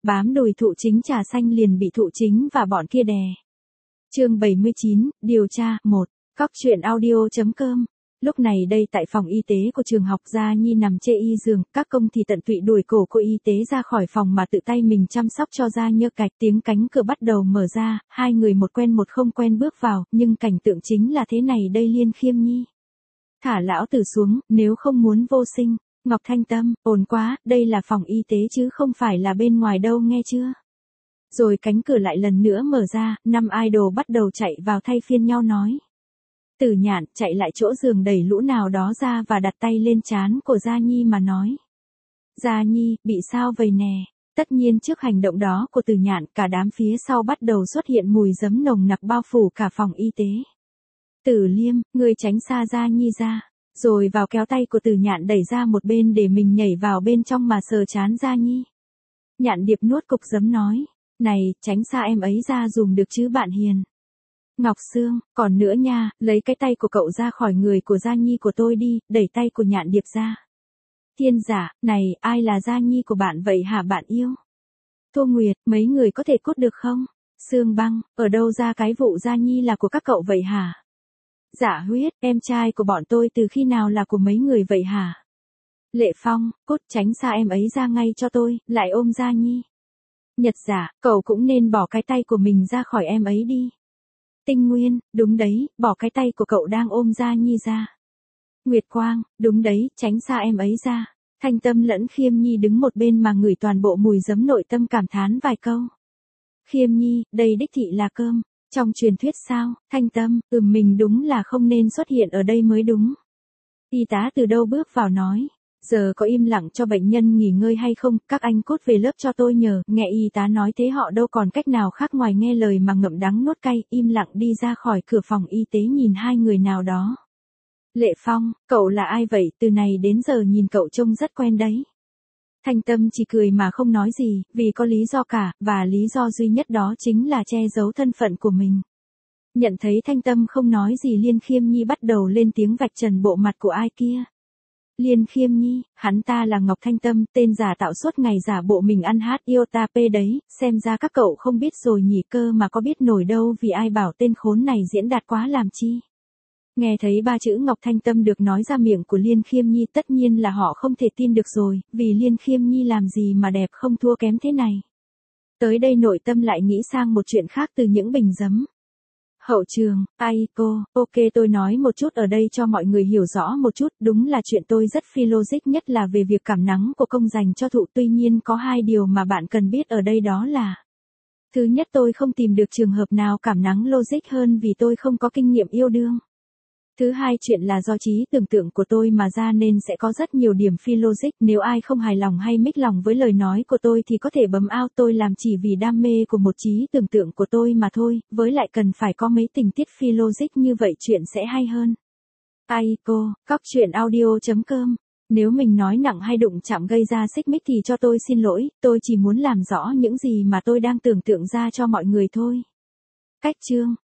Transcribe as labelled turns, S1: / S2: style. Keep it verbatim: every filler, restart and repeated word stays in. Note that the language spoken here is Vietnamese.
S1: bám đùi thụ chính trà xanh liền bị thụ chính và bọn kia đè. Chương bảy mươi chín, điều tra, một. Cóc truyện audio chấm com. Lúc này đây tại phòng y tế của trường học, Gia Nhi nằm chê y giường, các công thì tận tụy đuổi cổ cô y tế ra khỏi phòng mà tự tay mình chăm sóc cho Gia Nhơ Cạch. Tiếng cánh cửa bắt đầu mở ra, hai người một quen một không quen bước vào, nhưng cảnh tượng chính là thế này đây. Liên Khiêm Nhi, thả lão tử xuống, nếu không muốn vô sinh. Ngọc Thanh Tâm, ổn quá, đây là phòng y tế chứ không phải là bên ngoài đâu nghe chưa. Rồi cánh cửa lại lần nữa mở ra, năm idol bắt đầu chạy vào thay phiên nhau nói. Tử Nhạn chạy lại chỗ giường đẩy lũ nào đó ra và đặt tay lên trán của Gia Nhi mà nói. Gia Nhi, bị sao vậy nè? Tất nhiên trước hành động đó của Tử Nhạn, cả đám phía sau bắt đầu xuất hiện mùi giấm nồng nặc bao phủ cả phòng y tế. Tử Liêm, ngươi tránh xa Gia Nhi ra, rồi vào kéo tay của Tử Nhạn đẩy ra một bên để mình nhảy vào bên trong mà sờ trán Gia Nhi. Nhạn Điệp nuốt cục giấm nói, này, tránh xa em ấy ra dùm được chứ bạn hiền. Ngọc Sương, còn nữa nha, lấy cái tay của cậu ra khỏi người của Gia Nhi của tôi đi, đẩy tay của Nhạn Điệp ra. Thiên Giả, này, ai là Gia Nhi của bạn vậy hả bạn yêu? Tô Nguyệt, mấy người có thể cốt được không? Sương Băng, ở đâu ra cái vụ Gia Nhi là của các cậu vậy hả? Dạ Huyết, em trai của bọn tôi từ khi nào là của mấy người vậy hả? Lệ Phong, cốt tránh xa em ấy ra ngay cho tôi, lại ôm Gia Nhi. Nhật Giả, cậu cũng nên bỏ cái tay của mình ra khỏi em ấy đi. Tinh Nguyên, đúng đấy, bỏ cái tay của cậu đang ôm Gia Nhi ra. Nguyệt Quang, đúng đấy, tránh xa em ấy ra. Thanh Tâm lẫn Khiêm Nhi đứng một bên mà ngửi toàn bộ mùi giấm nội tâm cảm thán vài câu. Khiêm Nhi, đây đích thị là cơm. Trong truyền thuyết sao? Thanh Tâm, ừm mình đúng là không nên xuất hiện ở đây mới đúng. Y tá từ đâu bước vào nói. Giờ có im lặng cho bệnh nhân nghỉ ngơi hay không, các anh cốt về lớp cho tôi nhờ. Nghe y tá nói thế họ đâu còn cách nào khác ngoài nghe lời mà ngậm đắng nuốt cay, im lặng đi ra khỏi cửa phòng y tế nhìn hai người nào đó. Lệ Phong, cậu là ai vậy, từ này đến giờ nhìn cậu trông rất quen đấy. Thanh Tâm chỉ cười mà không nói gì, vì có lý do cả, và lý do duy nhất đó chính là che giấu thân phận của mình. Nhận thấy Thanh Tâm không nói gì, Liên Khiêm Nhi bắt đầu lên tiếng vạch trần bộ mặt của ai kia. Liên Khiêm Nhi, hắn ta là Ngọc Thanh Tâm, tên giả tạo suốt ngày giả bộ mình ăn hát iota p đấy, xem ra các cậu không biết rồi nhỉ, cơ mà có biết nổi đâu, vì ai bảo tên khốn này diễn đạt quá làm chi. Nghe thấy ba chữ Ngọc Thanh Tâm được nói ra miệng của Liên Khiêm Nhi, tất nhiên là họ không thể tin được rồi, vì Liên Khiêm Nhi làm gì mà đẹp không thua kém thế này. Tới đây nội tâm lại nghĩ sang một chuyện khác từ những bình giấm. Hậu trường, ai cô, ok tôi nói một chút ở đây cho mọi người hiểu rõ một chút, đúng là chuyện tôi rất phi logic, nhất là về việc cảm nắng của công dành cho thụ, tuy nhiên có hai điều mà bạn cần biết ở đây đó là. Thứ nhất, tôi không tìm được trường hợp nào cảm nắng logic hơn vì tôi không có kinh nghiệm yêu đương. Thứ hai, chuyện là do trí tưởng tượng của tôi mà ra nên sẽ có rất nhiều điểm phi logic, nếu ai không hài lòng hay mích lòng với lời nói của tôi thì có thể bấm out, tôi làm chỉ vì đam mê của một trí tưởng tượng của tôi mà thôi, với lại cần phải có mấy tình tiết phi logic như vậy chuyện sẽ hay hơn. Ai cô, cóc truyện audio chấm com. Nếu mình nói nặng hay đụng chạm gây ra xích mích thì cho tôi xin lỗi, tôi chỉ muốn làm rõ những gì mà tôi đang tưởng tượng ra cho mọi người thôi. Cách chương